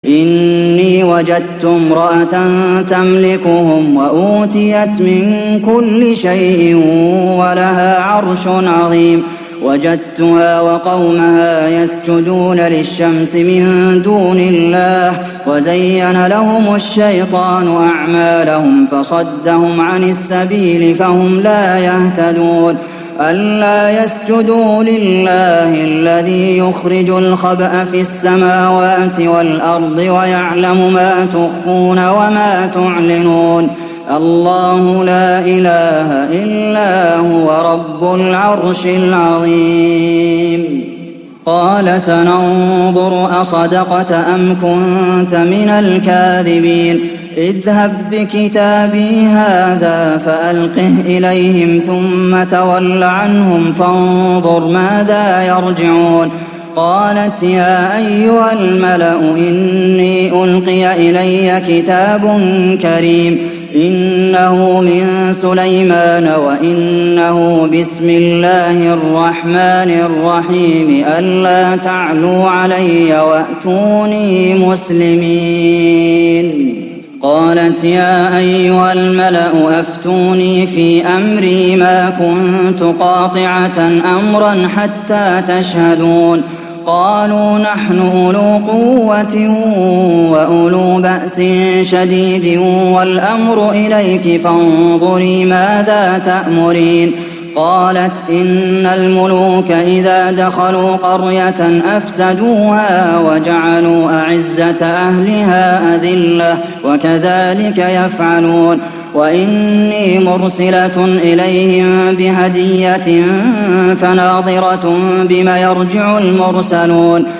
إني وجدت امرأة تملكهم وأوتيت من كل شيء ولها عرش عظيم وجدتها وقومها يسجدون للشمس من دون الله وزين لهم الشيطان أعمالهم فصدهم عن السبيل فهم لا يهتدون ألا يسجدوا لله الذي يخرج الخبأ في السماوات والأرض ويعلم ما تخفون وما تعلنون الله لا إله إلا هو رب العرش العظيم قال سننظر أصدقت أم كنت من الكاذبين اذهب بكتابي هذا فألقه إليهم ثم تول عنهم فانظر ماذا يرجعون قالت يا أيها الملأ إني ألقي إلي كتاب كريم إنه من سليمان وإنه بسم الله الرحمن الرحيم ألا تعلوا علي وأتوني مسلمين قالت يا أيها الملأ أفتوني في أمري ما كنت قاطعة أمرا حتى تشهدون قالوا نحن أولو قوة وأولو بأس شديد والأمر إليك فانظري ماذا تأمرين قالت إن الملوك إذا دخلوا قرية أفسدوها وجعلوا أعزة أهلها أذلة وكذلك يفعلون وإني مرسلة إليهم بهدية فناظرة بم يرجع المرسلون